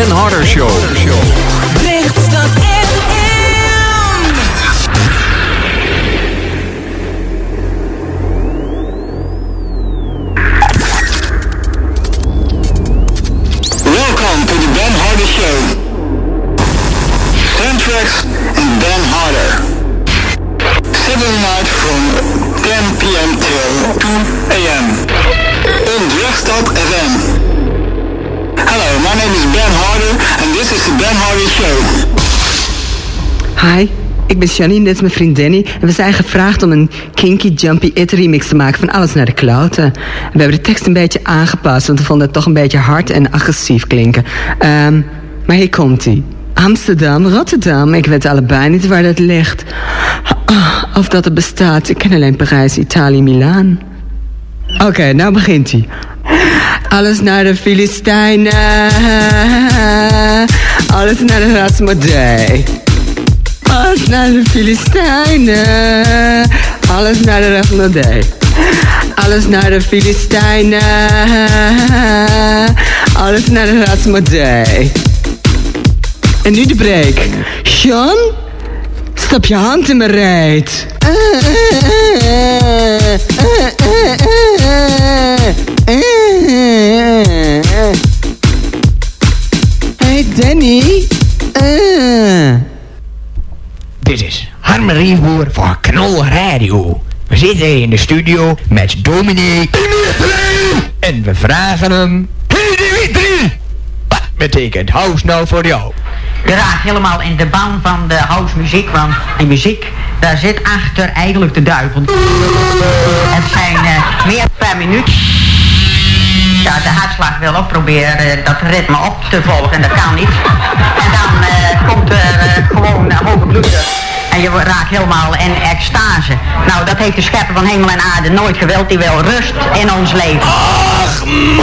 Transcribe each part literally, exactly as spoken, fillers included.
Ben Harder Show. Richtstad F M. Welcome to the Ben Harder Show. Soundtracks and Ben Harder. Saturday night from ten p.m. till two a.m. on Richtstad F M. Hello, my name is Ben Harder and this is the Ben Harder Show. Hi, ik ben Janine, dit is mijn vriend Danny. En we zijn gevraagd om een kinky, jumpy, it remix te maken van Alles naar de Kloten. We hebben de tekst een beetje aangepast, want we vonden het toch een beetje hard en agressief klinken. Um, maar hier komt-ie. Amsterdam, Rotterdam, ik weet allebei niet waar dat ligt. Of dat het bestaat, ik ken alleen Parijs, Italië, Milaan. Oké, okay, nou begint hij. Alles naar de Filistijnen, alles naar de Rasmodee. Alles naar de Filistijnen, alles naar de Rasmodee. Alles naar de Filistijnen, alles naar de Rasmodee. En nu de break. Sean, stap je hand in mijn reet. Hey Danny. Uh. Dit is Harme Rienboer voor Knol Radio. We zitten in de studio met Dominee Dimitri. En we vragen hem: hey Dimitri, wat betekent house nou voor jou? Je raakt helemaal in de baan van de house muziek, want die muziek, daar zit achter eigenlijk de duivel. Het zijn uh, meer per minuut. Ja, de hartslag wil ook proberen uh, dat ritme op te volgen, dat kan niet. En dan uh, komt er uh, gewoon uh, hoge bloeddruk. En je raakt helemaal in extase. Nou, dat heeft de schepper van hemel en aarde nooit gewild. Die wil rust in ons leven. Ach, man!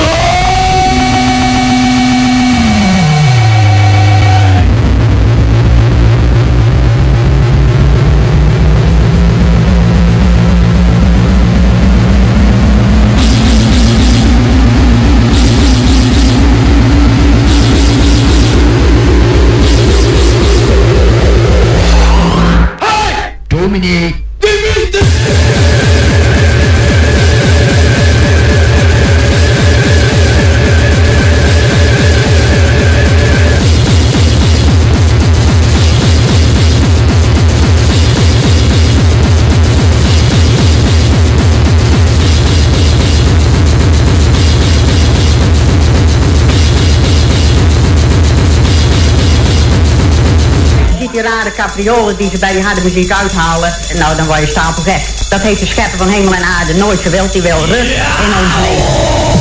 Dominee Dimitri! Die rare capriolen die ze bij die harde muziek uithalen, nou dan word je stapelgek. Dat heeft de schepper van hemel en aarde nooit gewild, die wil rust in ons leven.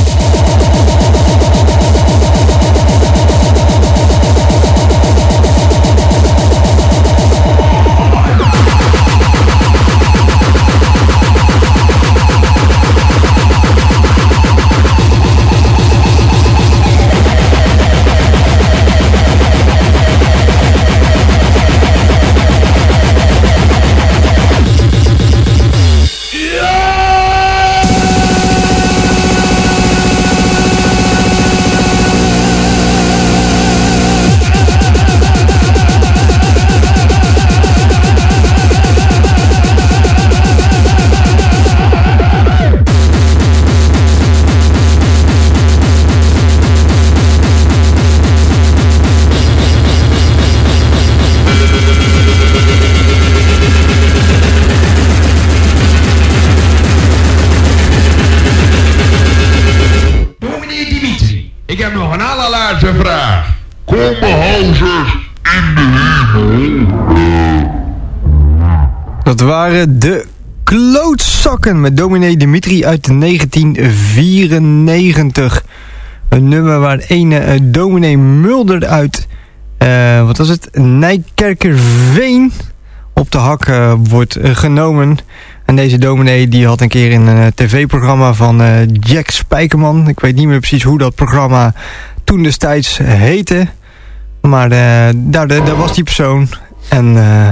Vraag. Komen hazes in de hemel? Dat waren de Klootzakken met Dominee Dimitri uit negentien vierennegentig. Een nummer waar ene uh, Dominee Mulder uit, uh, wat was het, Nijkerkerveen op de hak uh, wordt uh, genomen. En deze dominee die had een keer in een uh, tv-programma van uh, Jack Spijkerman. Ik weet niet meer precies hoe dat programma toen destijds heette. Maar uh, daar, daar was die persoon. En uh,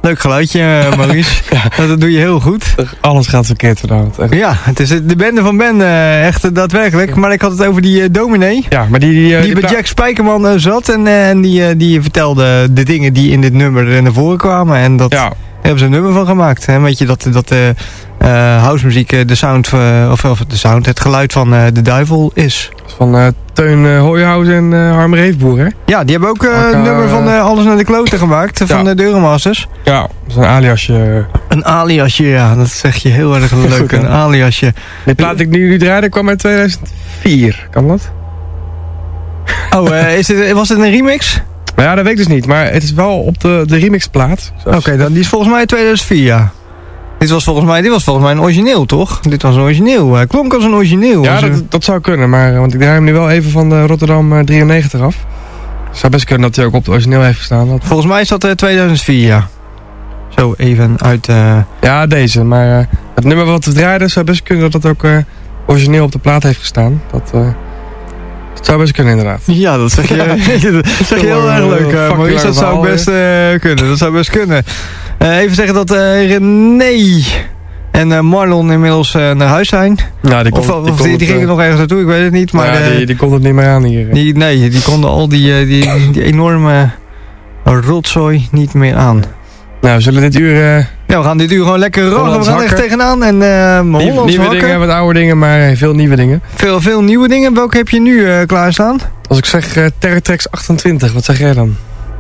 Leuk geluidje, uh, Maurice. ja. Dat doe je heel goed. Alles gaat verkeerd vanavond. Echt. Ja, het is de bende van Ben, uh, echt uh, daadwerkelijk. Maar ik had het over die uh, dominee. Ja, maar die... Die, uh, die, die bij Jack Spijkerman uh, zat en, uh, en die, uh, die vertelde de dingen die in dit nummer naar voren kwamen. En dat ja. hebben ze een nummer van gemaakt. Hè? Weet je, dat, dat uh, uh, housemuziek uh, de sound, uh, of, of de sound, het geluid van uh, de duivel is. Van uh, Teun uh, Hooijhuis en uh, Harm Reefboer, hè? Ja, die hebben ook uh, Aka, een nummer van uh, Alles naar de Kloten gemaakt, ja. van de Euromasters. Ja, dat is een aliasje. Een aliasje, ja, dat zeg je heel erg leuk, goed, een aliasje. Die plaat die ik nu, nu draaide kwam uit tweeduizend vier, kan dat? Oh, uh, is dit, was het een remix? Nou ja, dat weet ik dus niet, maar het is wel op de, de remixplaat. Oké, okay, die is volgens mij tweeduizend vier, ja. Dit was volgens mij, dit was volgens mij een origineel, toch? Dit was een origineel. Hij klonk als een origineel. Ja, dat, dat zou kunnen, maar want ik draai hem nu wel even van de Rotterdam drieënnegentig af. Het zou best kunnen dat hij ook op het origineel heeft gestaan. Dat... Volgens mij is dat uh, tweeduizend vier, ja. Zo even uit... Uh... Ja, deze, maar uh, het nummer wat we draaiden zou best kunnen dat dat ook uh, origineel op de plaat heeft gestaan. Dat... Uh... Dat zou best kunnen, inderdaad. Ja, dat zeg je, dat zeg je heel erg leuk, uh, Maurice. Dat zou best uh, kunnen. Dat zou best kunnen. Uh, even zeggen dat uh, René en uh, Marlon inmiddels uh, naar huis zijn. Ja, die, kon, of die, of die, die gingen uh, nog ergens naartoe, ik weet het niet. Maar ja, uh, die, die kon het niet meer aan hier. Die, nee, die konden al die, uh, die, die enorme rotzooi niet meer aan. Nou, we zullen dit uur... Uh, ja, we gaan dit uur gewoon lekker rollen. We gaan echt tegenaan. En, uh, Nieuw, nieuwe hakken. Dingen, wat oude dingen, maar veel nieuwe dingen. Veel, veel nieuwe dingen. Welke heb je nu uh, klaarstaan? Als ik zeg uh, Terratrex achtentwintig, wat zeg jij dan?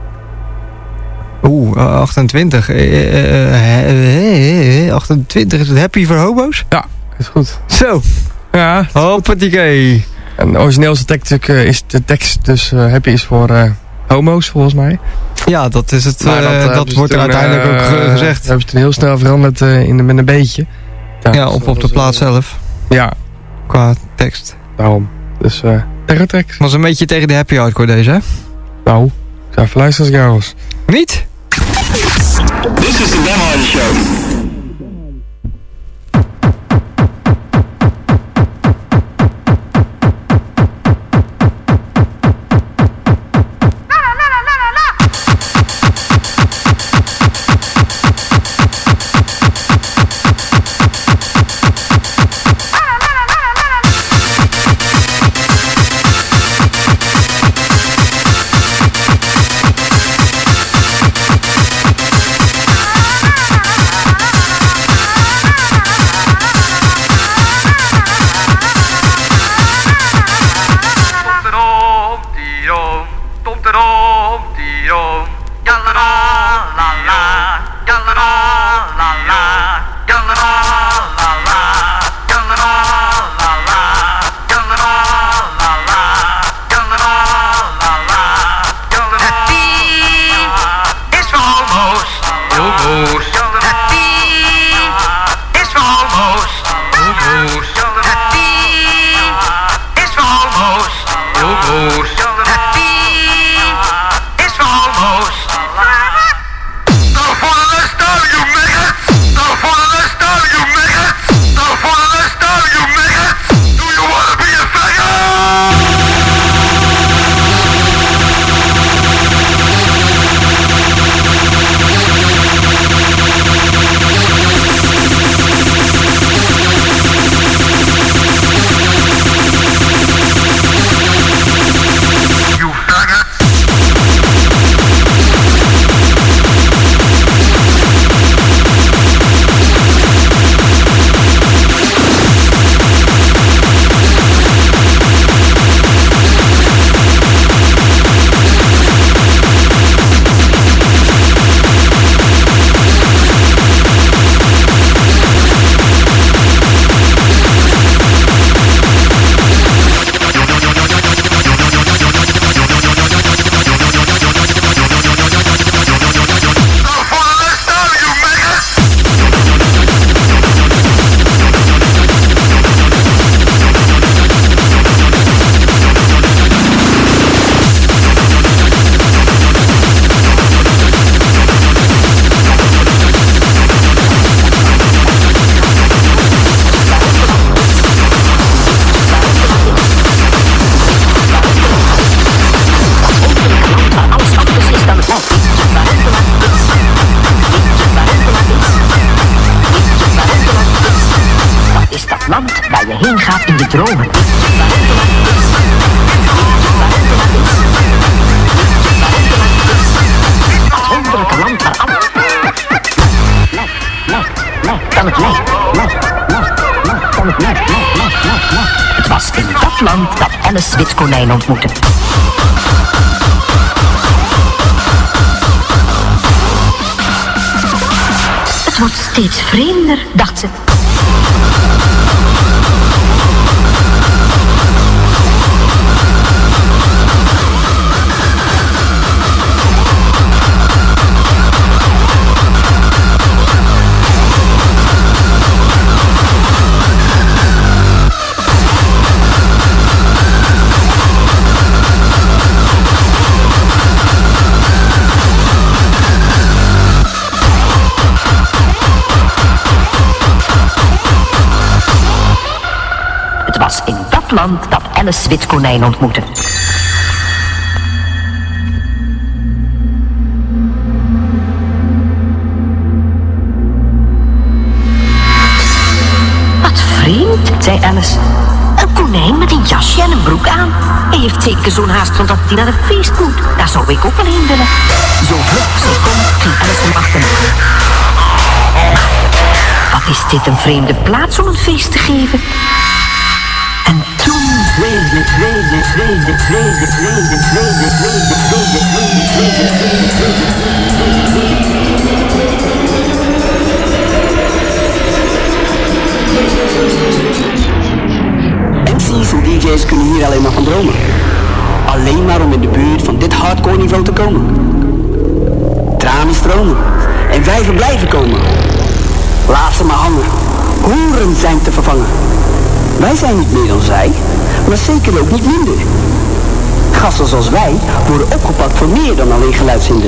Oeh, uh, achtentwintig. Uh, uh, uh, uh, achtentwintig, is het Happy voor hobo's? Ja, is goed. Zo. Ja. Hoppatee. En de origineelste tekst uh, is de tekst, dus uh, Happy is voor... Uh, homo's, volgens mij. Ja, dat is het. Maar dat, uh, dat wordt er toen, uiteindelijk uh, ook uh, gezegd. We hebben het heel snel veranderd uh, in de, met een beetje. Ja, ja op, op de plaats uh, zelf. Ja. Qua tekst. Daarom. Dus, uh, Terratrex. Was een beetje tegen de happy hardcore deze, hè? Nou, ik zou even luisteren als ik jou was. Niet? This is the Ben Harder Show. It's almost in de dromen. Het wonderlijke land waar alles... Nee, nee, nee, kan het nee, nee, nee, nee, kan het nee, nee, nee, nee, nee. Het was in dat land dat Alice Witkonijn ontmoette. Het wordt steeds vreemder, dacht ze. Het was in dat land dat Alice Witkonijn ontmoette. Wat vreemd, zei Alice. Een konijn met een jasje en een broek aan. Hij heeft zeker zo'n haast van dat hij naar een feest moet. Daar zou ik ook wel heen willen. Zo vlug als hij kon, ging Alice hem achterna. Wat is dit een vreemde plaats om een feest te geven? En toen zweefde, zweefde, zweefde, zweefde, zweefde, zweefde, zweefde, zweefde, zweefde, M C's en D J's kunnen hier alleen maar van dromen. Alleen maar om in de buurt van dit hardcore niveau te komen. Tranen stromen en wijven blijven komen. Laat ze maar hangen. Hoeren zijn te vervangen. Wij zijn niet meer dan zij, maar zeker ook niet minder. Gasten zoals wij worden opgepakt voor meer dan alleen geluidshinder.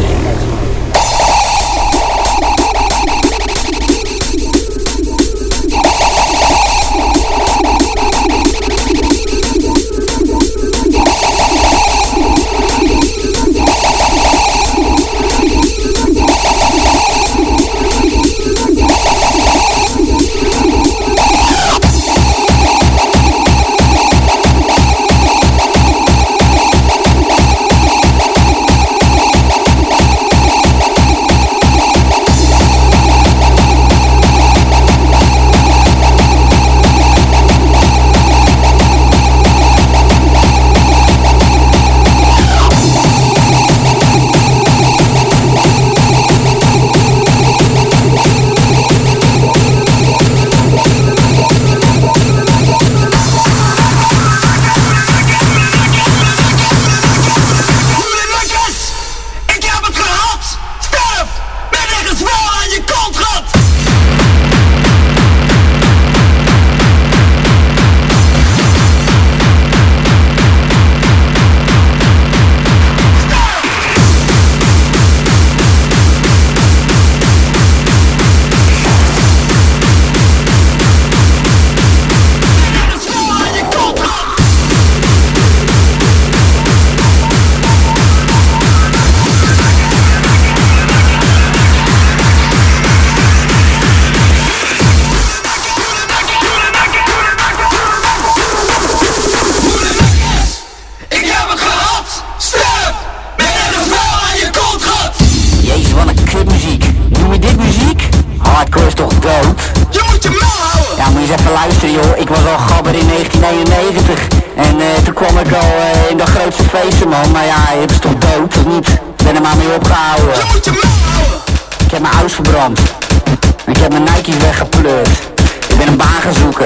Ik heb mijn Nike's weggepleurd. Ik ben een baan gaan zoeken.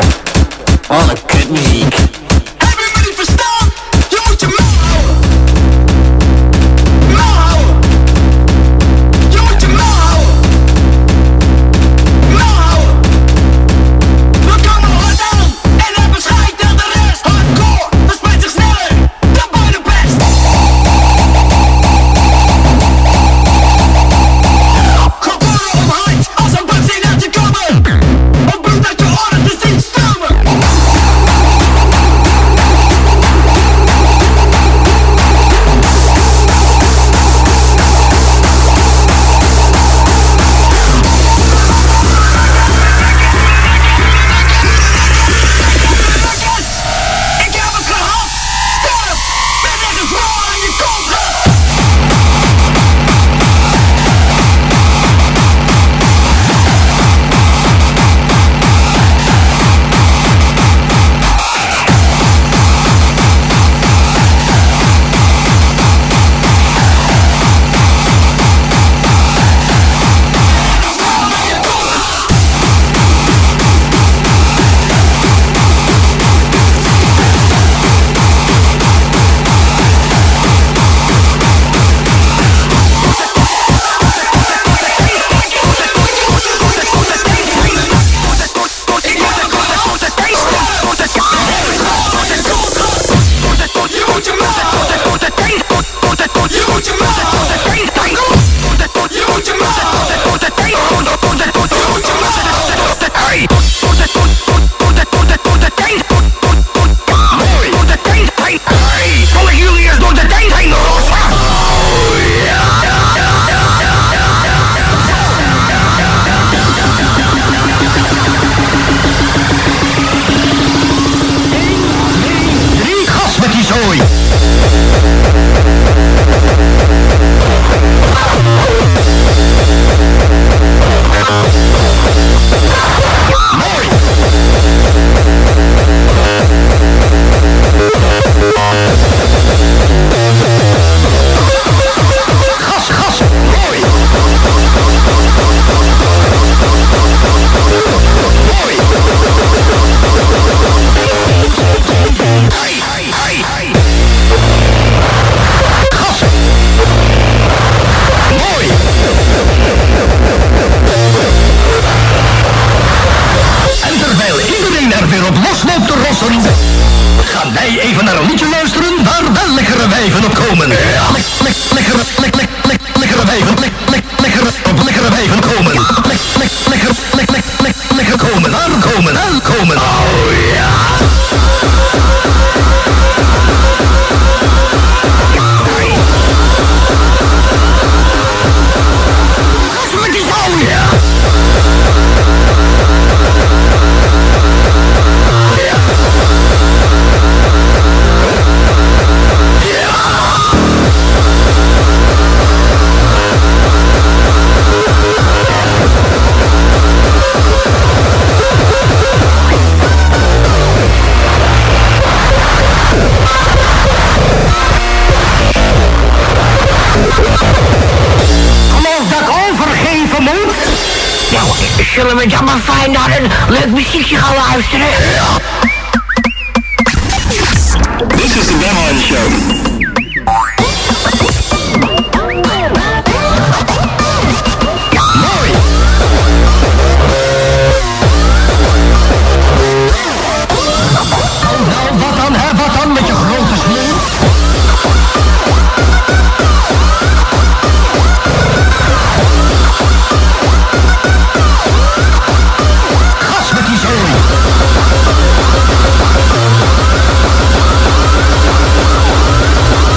Wat een kutmuziek. Heb je me niet verstaan? Je moet je mouw houden. Mouw houden. Je moet je mouw houden. Mouw houden. We komen hard aan en hebben scheid aan de rest. Hardcore, dat spijt zich sneller. Dan ben je de best. Geboren op hard als een benzine uit je kamer. Om bloed uit je oren te zien stromen. lekker, lekker, lekker, lekker even, lekker, lekker, lekker even komen. Lekker, lekker, lekker, lekker komen, aankomen, aankomen. Oh ja. Zullen we dan maar fijn naar een leuk muziekje gaan luisteren? This is the Ben Harder Show. Gas met die zooi.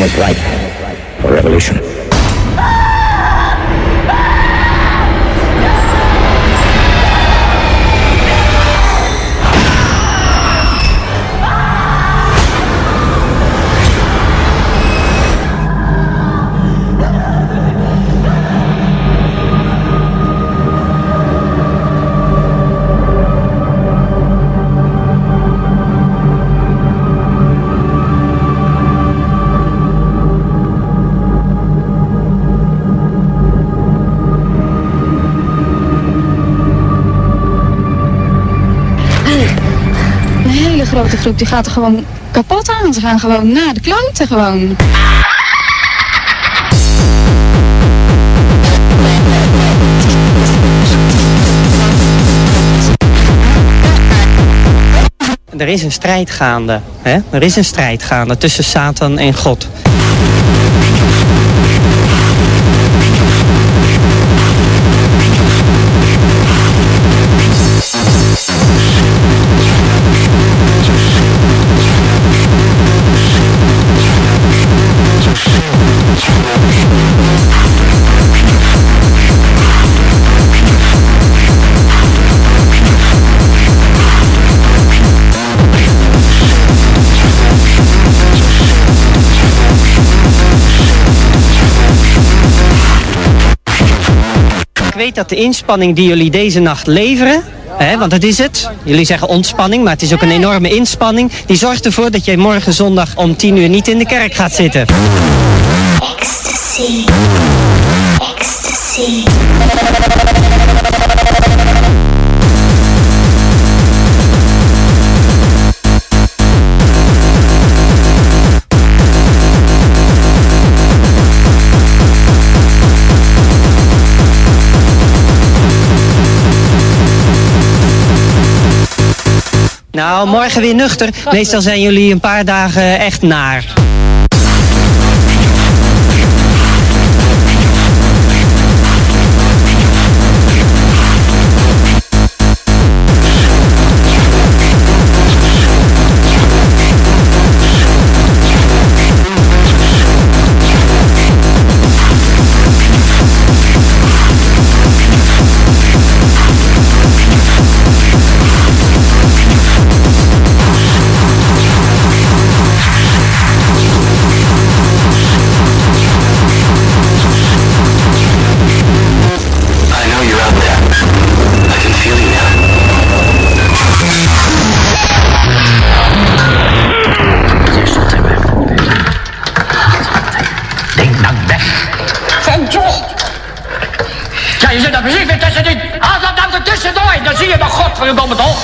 is ripe for revolution. De grote groep die gaat er gewoon kapot aan. Ze gaan gewoon naar de kloten gewoon. Er is een strijd gaande. Hè? Er is een strijd gaande tussen Satan en God. Ik weet dat de inspanning die jullie deze nacht leveren, hè, want dat is het. Jullie zeggen ontspanning, maar het is ook een enorme inspanning. Die zorgt ervoor dat jij morgen zondag om tien uur niet in de kerk gaat zitten. Ecstasy. Ecstasy. Nou, morgen weer nuchter. Meestal zijn jullie een paar dagen echt naar. Ja, je zit daar precies weer tussenin. Haal dat nou er tussendoor. Dan zie je maar godverdomme toch.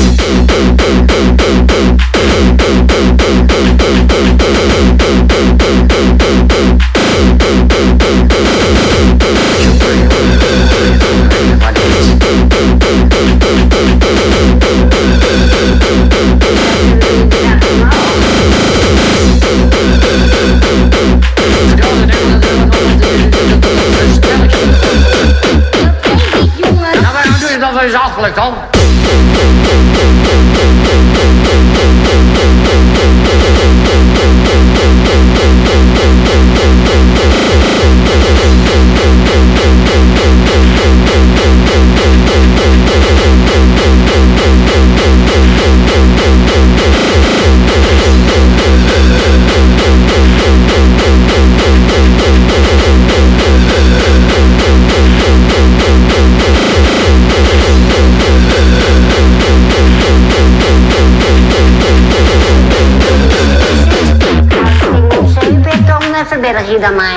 Dat is afgelijk dan. Verberg je dan maar.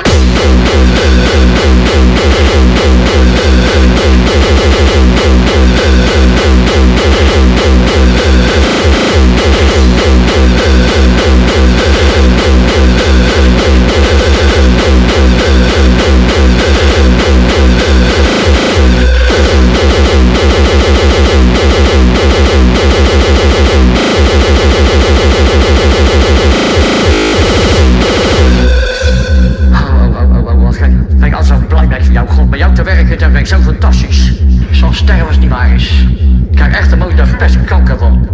wat gek. Ben ik altijd zo blij mee voor jou. God, met jou te werken, dat ben ik zo fantastisch. Zo'n sterren als het niet waar is. Ik krijg echt de mooie daar best kanker van.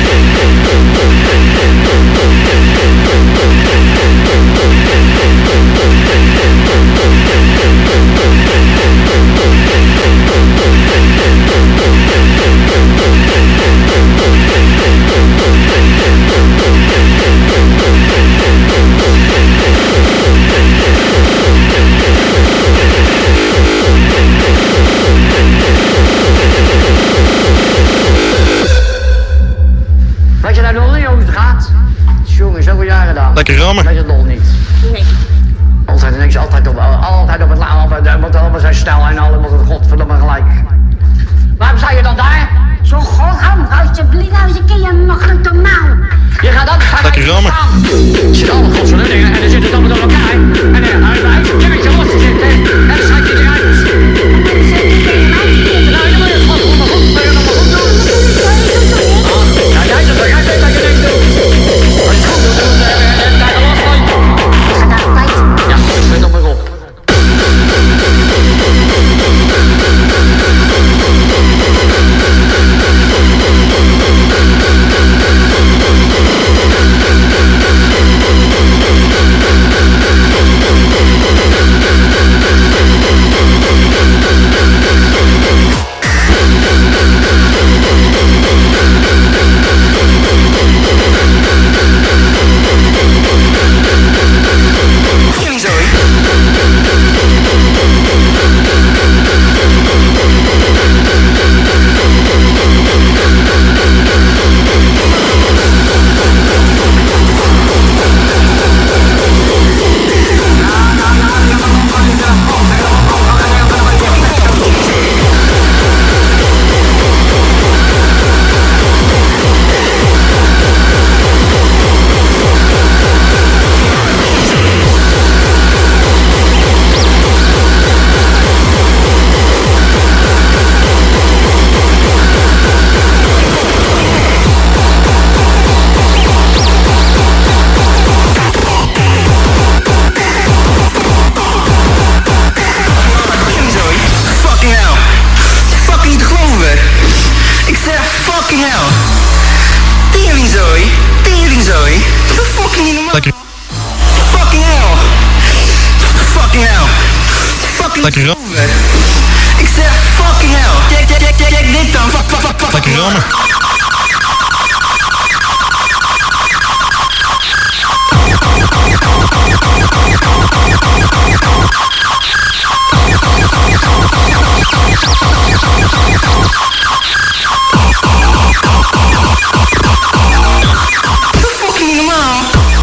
Weet je nou nog niet hoe het gaat? Jongen, zoveel jaren gedaan. Lekker rammen. Weet je het nog niet? Nee. Altijd niks, altijd op, altijd op het laag, want allemaal zijn stijl en allemaal het godverdomme gelijk. Waarom sta je dan daar? Zo godhand, alsjeblieft, nou eens een keer je makkelijk normaal. Je gaat dan gaan lekker rammen. Er zitten alle godsverdomme dingen en dan zit het allemaal door elkaar. En dan ga je bij een keertje los te zitten en dan schrijf je eruit. Nou, je moet het gewoon goed, maar goed, maar je nog maar goed doen. Ja, jij doet het, jij weet wat je denkt doen. Als je het goed doet, dan heb je daar een last van. Ja, goed, zet hem maar op. Lekker rammen. Ik zeg fucking hell. Check, check, check, check, check dit dan. Fuck, fuck, fuck, fuck. Lekker rammen. Fucking normaal.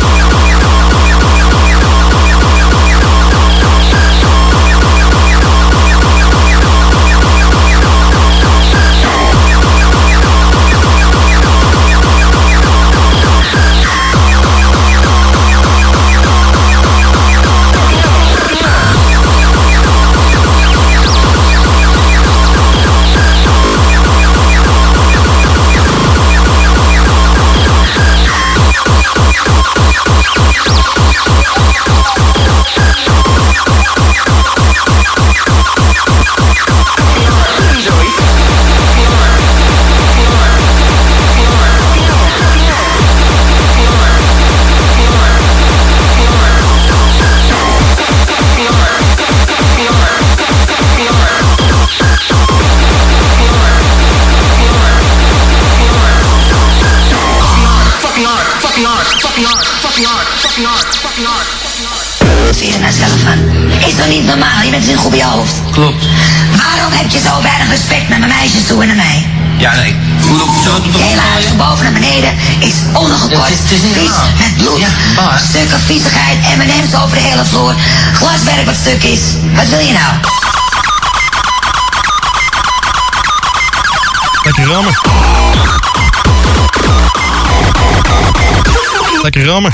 Zie je er nou zelf van? Is toch niet normaal? Je bent een op je hoofd. Klopt. Waarom heb je zo weinig respect naar mijn meisjes toe en naar mij? Ja, nee. Hoe loopt het zo? Je hele huis van boven naar beneden is ondergekort. Het is- het is niet Vies, normaal. met bloed, Ja, maar- stukken viezigheid, M en M's over de hele vloer, glaswerk wat stuk is. Wat wil je nou? Lekker rammen. Lekker rammen.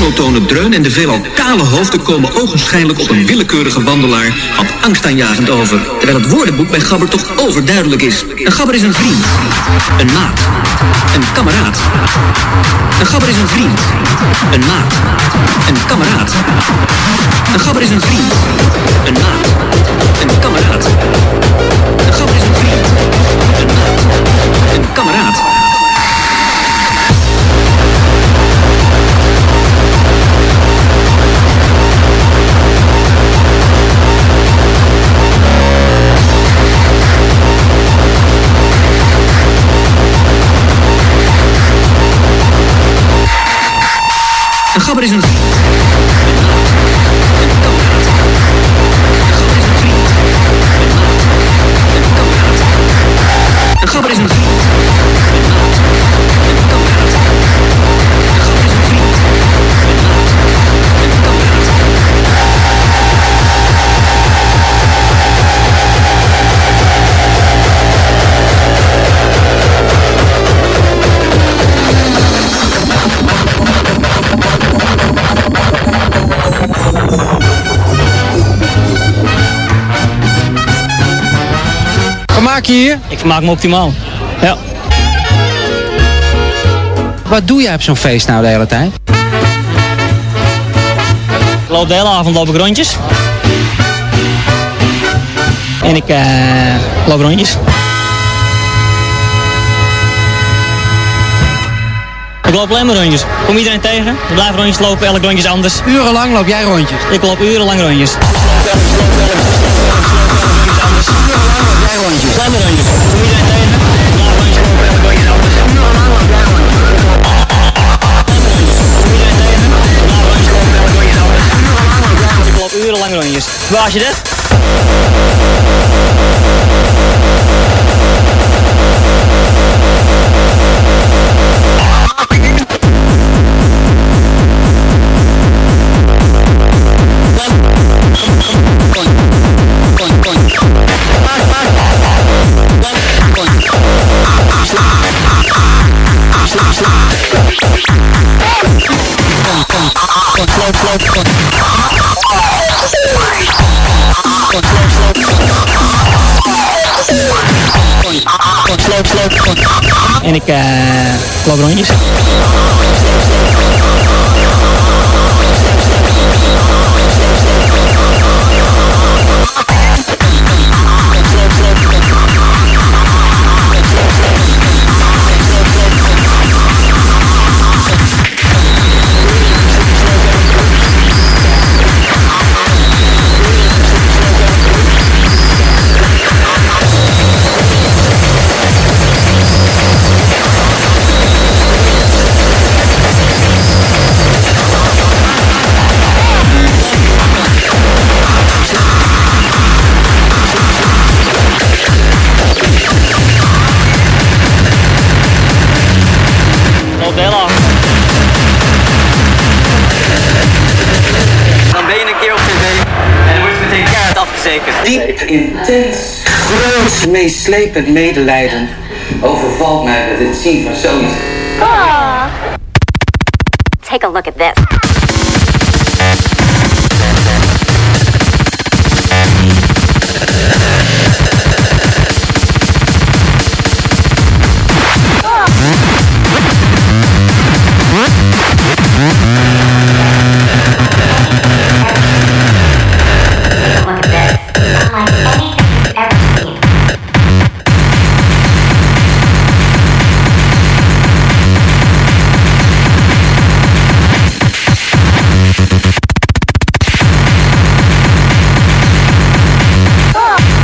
monotone dreun en de veelal kale hoofden komen ogenschijnlijk op een willekeurige wandelaar wat angstaanjagend over. Terwijl het woordenboek bij Gabber toch overduidelijk is. Een Gabber is een vriend, een maat, een kameraad. Een Gabber is een vriend, een maat, een kameraad. Een Gabber is een vriend, een maat, een kameraad. Een Gabber is een vriend, een maat, een kameraad. Een Gabber is een vriend. Een Gabber is een vriend. Een Gabber is een vriend. Een kameraad. Een Gabber is een vriend. Een kameraad. Wat maak je hier? Ik maak me optimaal. Ja. Wat doe jij op zo'n feest nou de hele tijd? Ik loop de hele avond loop ik rondjes. En ik uh, loop rondjes. Ik loop alleen maar rondjes. Kom iedereen tegen. Ik blijf rondjes lopen, elk rondje is anders. Urenlang loop jij rondjes? Ik loop urenlang rondjes. Jij rondjes? Kleine rondjes. Kom iedereen tegen. Ik blijf rondjes lopen, elk rondje is anders. Kom iedereen tegen. Ik blijf rondjes lopen, elk rondje is anders. Ik loop urenlang rondjes. Waar je dat? En ik uh, loop rondjes. Dan ben je een keer op tv en dan wordt je meteen keihard afgezekerd. Diep, intens, groot, meeslepend medelijden overvalt mij met het zien van zoiets. Oh. Take a look at this. Oh!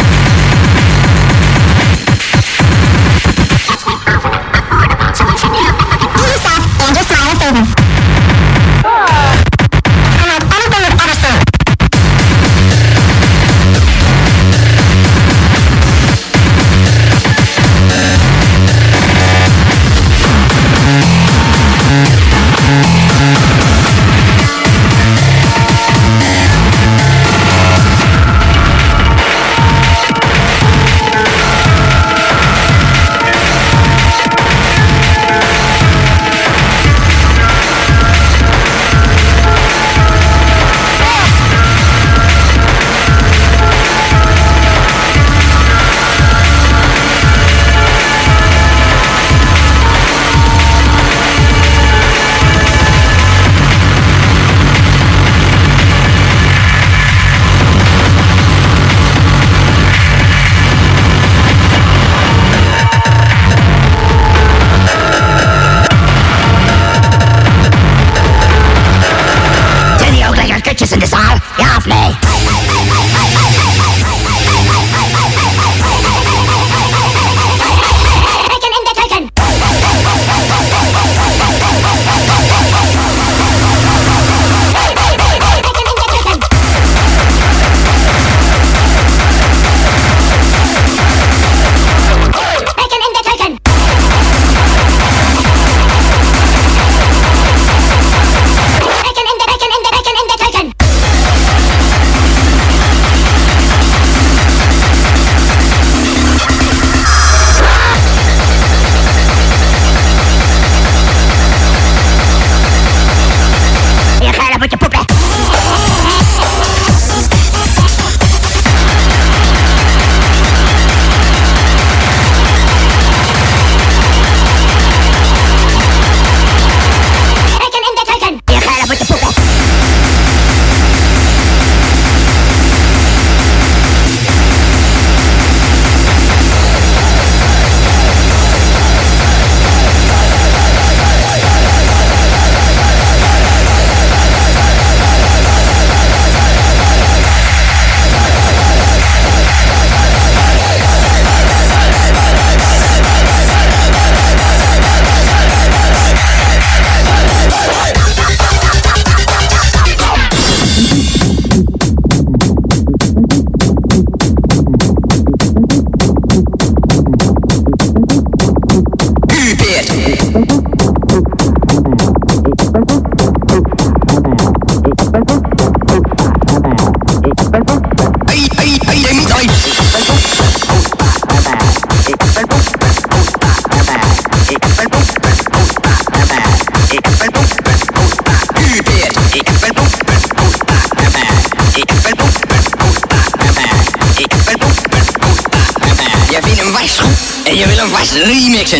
en je wil hem vast remixen.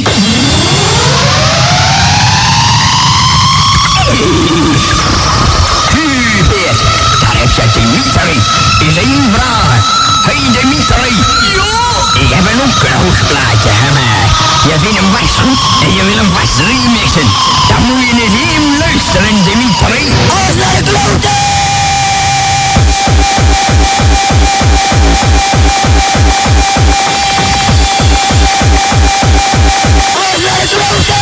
Hubert, daar heb je Dimitri. Is één vraag. Hey Dimitri. Ja? Ik heb een ook een hoogplaatje gemaakt. Je vindt hem vast goed en je wil hem vast remixen. Dan moet je eens even luisteren, Dimitri. Alles naar de kloten! Alles naar de kloten!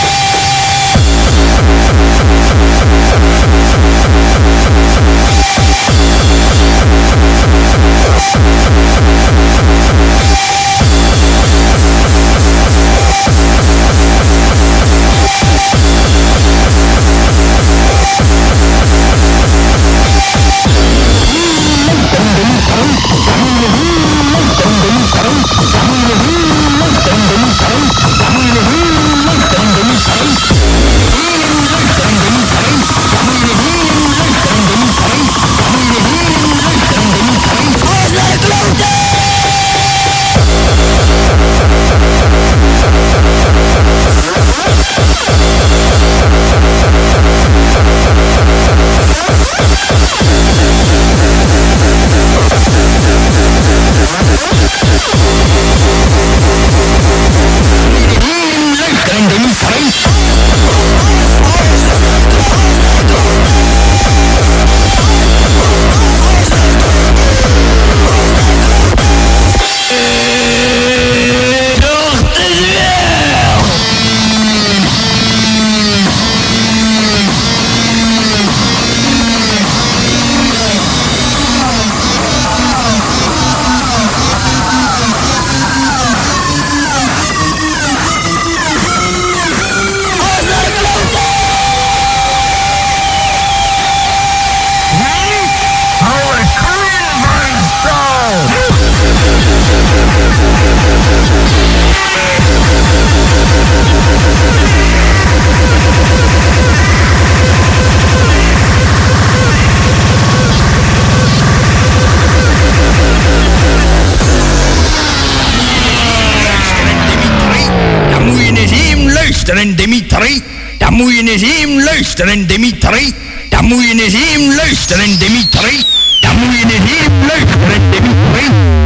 luisteren, Dimitri. Dan moet je eens even luisteren, Dimitri. Dan moet je eens even luisteren, Dimitri. Dan moet je eens even luisteren, Dimitri.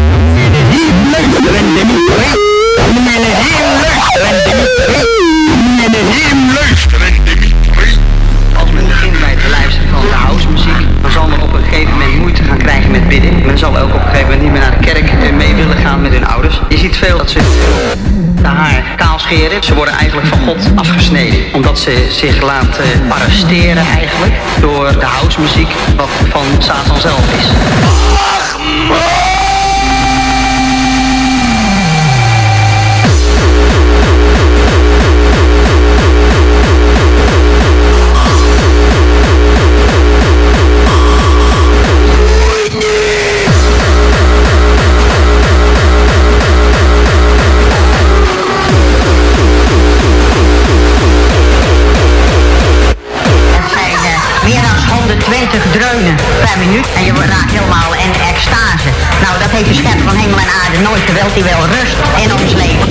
Dan moet je eens even luisteren, Dimitri. Dan moet je eens even luisteren, Dimitri. Dan moet je eens even luisteren, Dimitri. Als men begint bij het luisteren van de housemuziek, dan zal men op een gegeven moment moeite gaan krijgen met bidden. Men zal ook op een gegeven moment niet meer naar de kerk mee willen gaan met hun ouders. Je ziet veel dat ze de haar kaal scheren. Ze worden eigenlijk van God afgesneden. Omdat ze zich laten arresteren eigenlijk door de housemuziek wat van Satan zelf is. twintig dreunen per minuut en je raakt helemaal in extase. Nou, dat heeft de schepper van hemel en aarde nooit gewild. Die wil rust in ons leven.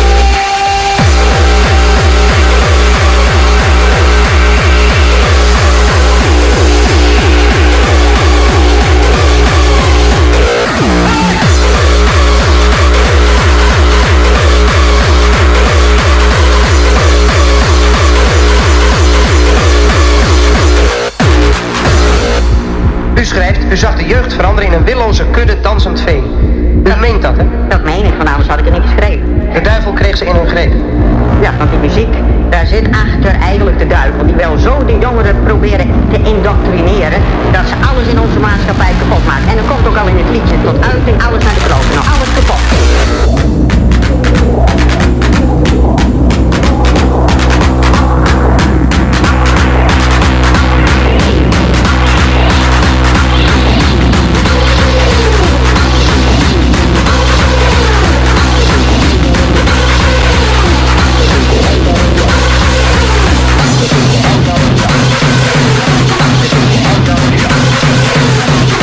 U schrijft, u zag de jeugd veranderen in een willoze kudde dansend vee. U meent dat, hè? Dat meen ik, van anders had ik het niet geschreven. De duivel kreeg ze in hun greep. Ja, want die muziek, daar zit achter eigenlijk de duivel. Die wil zo de jongeren proberen te indoctrineren, dat ze alles in onze maatschappij kapot maken. En dan komt ook al in het liedje tot uiting, alles naar de kloten. Nou, alles kapot.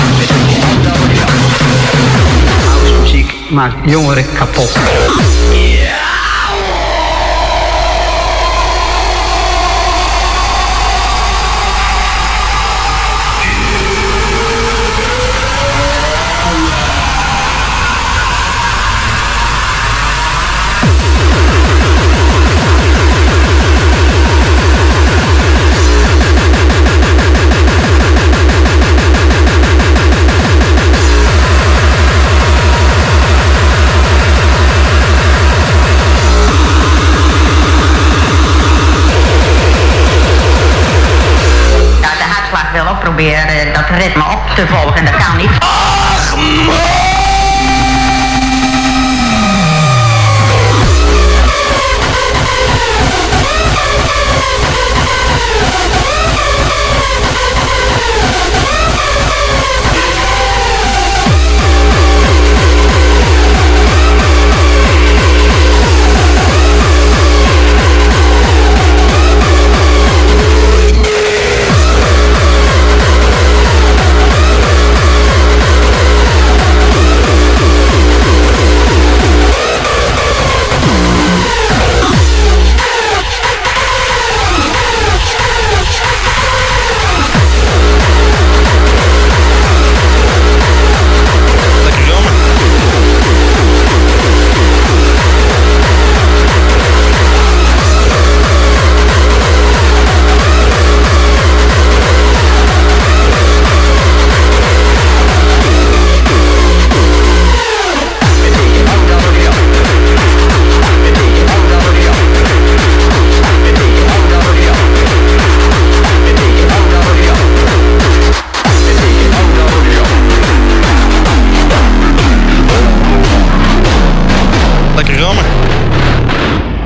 Maakt jongeren kapot.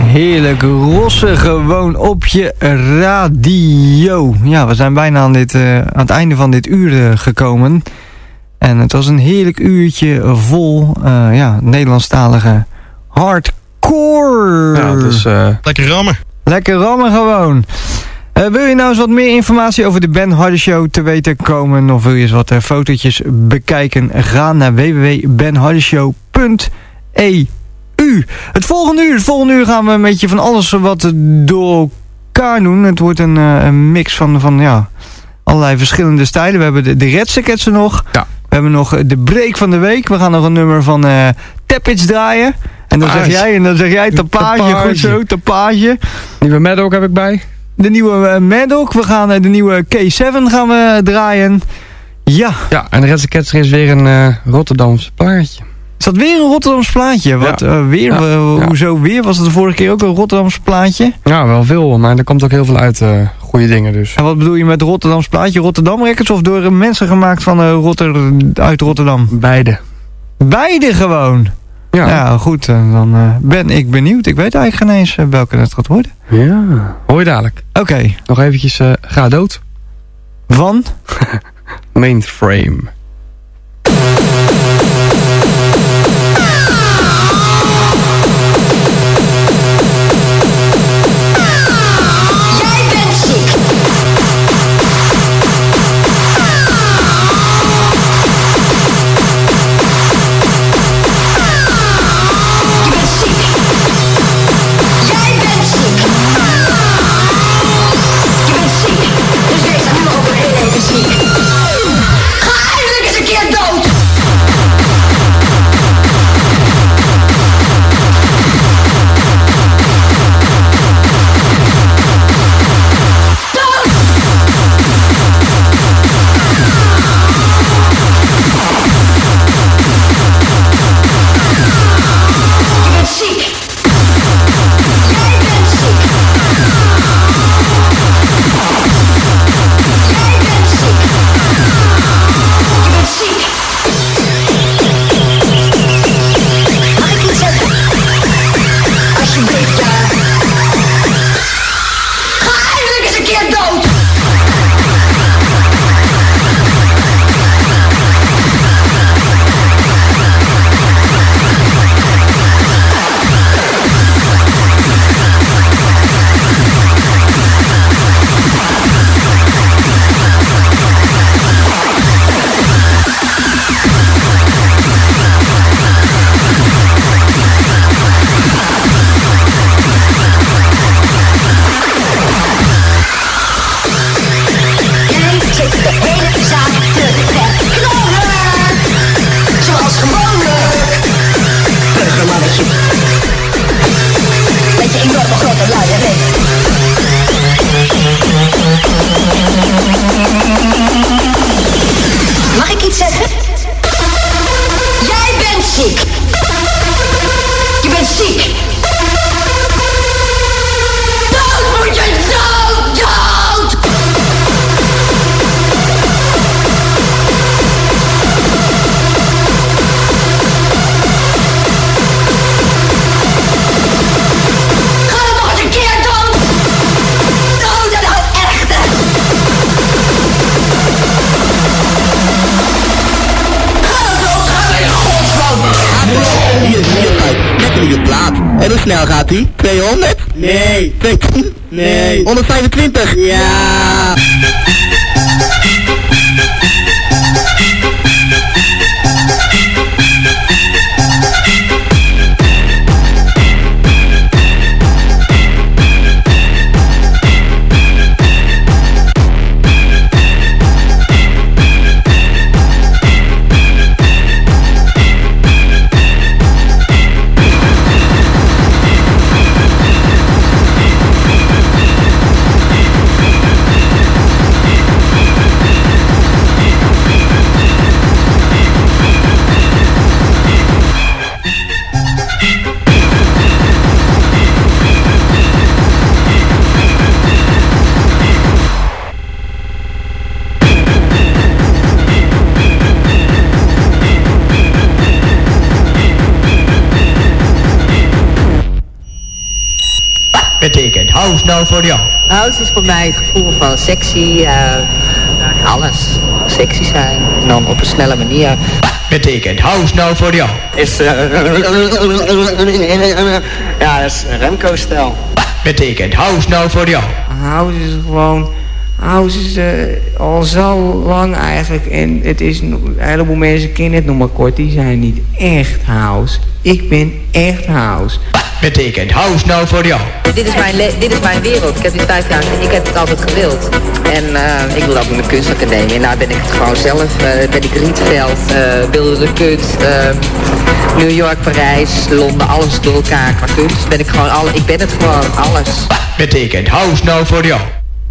heerlijk rosse gewoon op je radio. Ja, we zijn bijna aan, dit, uh, aan het einde van dit uur uh, gekomen. En het was een heerlijk uurtje vol uh, ja, Nederlandstalige hardcore. Ja, dus uh, lekker rammen. Lekker rammen gewoon. Uh, wil je nou eens wat meer informatie over de Ben Harder Show te weten komen? Of wil je eens wat uh, fotootjes bekijken? Ga naar w w w punt ben harder show punt e u. Het volgende uur, het volgende uur gaan we een beetje van alles wat door elkaar doen. Het wordt een, uh, een mix van, van ja, allerlei verschillende stijlen. We hebben de, de Redseketsen nog. Ja. We hebben nog de break van de week. We gaan nog een nummer van uh, Tappage draaien. En dan zeg jij, en dan zeg jij tapage, tapage. Goed zo, tapage. Nieuwe Maddock heb ik bij. De nieuwe uh, Maddock. We gaan uh, de nieuwe K zeven gaan we draaien. Ja. Ja, en de Redseketser is weer een uh, Rotterdamse plaatje. Is dat weer een Rotterdamse plaatje? Wat, ja. uh, weer? Ja. Uh, hoezo ja. weer? Was het de vorige keer ook een Rotterdamse plaatje? Ja, wel veel, maar er komt ook heel veel uit uh, goede dingen dus. En wat bedoel je met Rotterdamse plaatje? Rotterdam Records of door uh, mensen gemaakt van uh, Rotter uit Rotterdam? Beide. Beide gewoon? Ja. Ja, goed. Uh, dan uh, ben ik benieuwd. Ik weet eigenlijk geen eens uh, welke het gaat worden. Ja, hoor je dadelijk. Oké. Okay. Nog eventjes uh, Ga dood. Van? Mainframe. En hoe snel gaat hij? tweehonderd? Nee. tweehonderd? Nee. honderdvijfentwintig? Ja. betekent house nou voor jou? House is voor mij het gevoel van sexy, uh, alles. Sexy zijn. En dan op een snelle manier. Betekent house nou voor jou? Is, uh, ja, dat is Remco-stijl. Betekent house nou voor jou? House is gewoon... House is uh, al zo lang eigenlijk. En het is... Een heleboel mensen kennen het nog maar kort. Die zijn niet echt house. Ik ben echt house. Betekent house nou voor jou? Dit is mijn, dit is mijn wereld. Ik heb dit vijf jaar... Ik heb het altijd gewild. En uh, ik wil ook met mijn kunstacademie. En nou ben ik het gewoon zelf. Uh, ben ik Rietveld, uh, beeldende kunst, uh, New York, Parijs, Londen, alles door elkaar qua kunst. Ben ik gewoon alle, ik ben het gewoon, alles. Betekent house nou voor jou?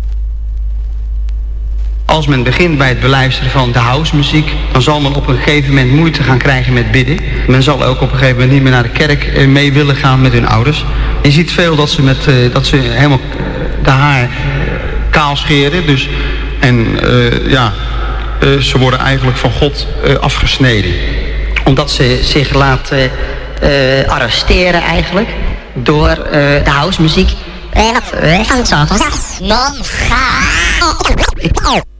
Als men begint bij het beluisteren van de housemuziek, dan zal men op een gegeven moment moeite gaan krijgen met bidden. Men zal ook op een gegeven moment niet meer naar de kerk mee willen gaan met hun ouders. Je ziet veel dat ze, met, uh, dat ze helemaal de haar uh, kaal scheren. Dus, en uh, ja, uh, ze worden eigenlijk van God uh, afgesneden. Omdat ze zich laten uh, arresteren eigenlijk door uh, de housemuziek. En dat van zo. Non ga.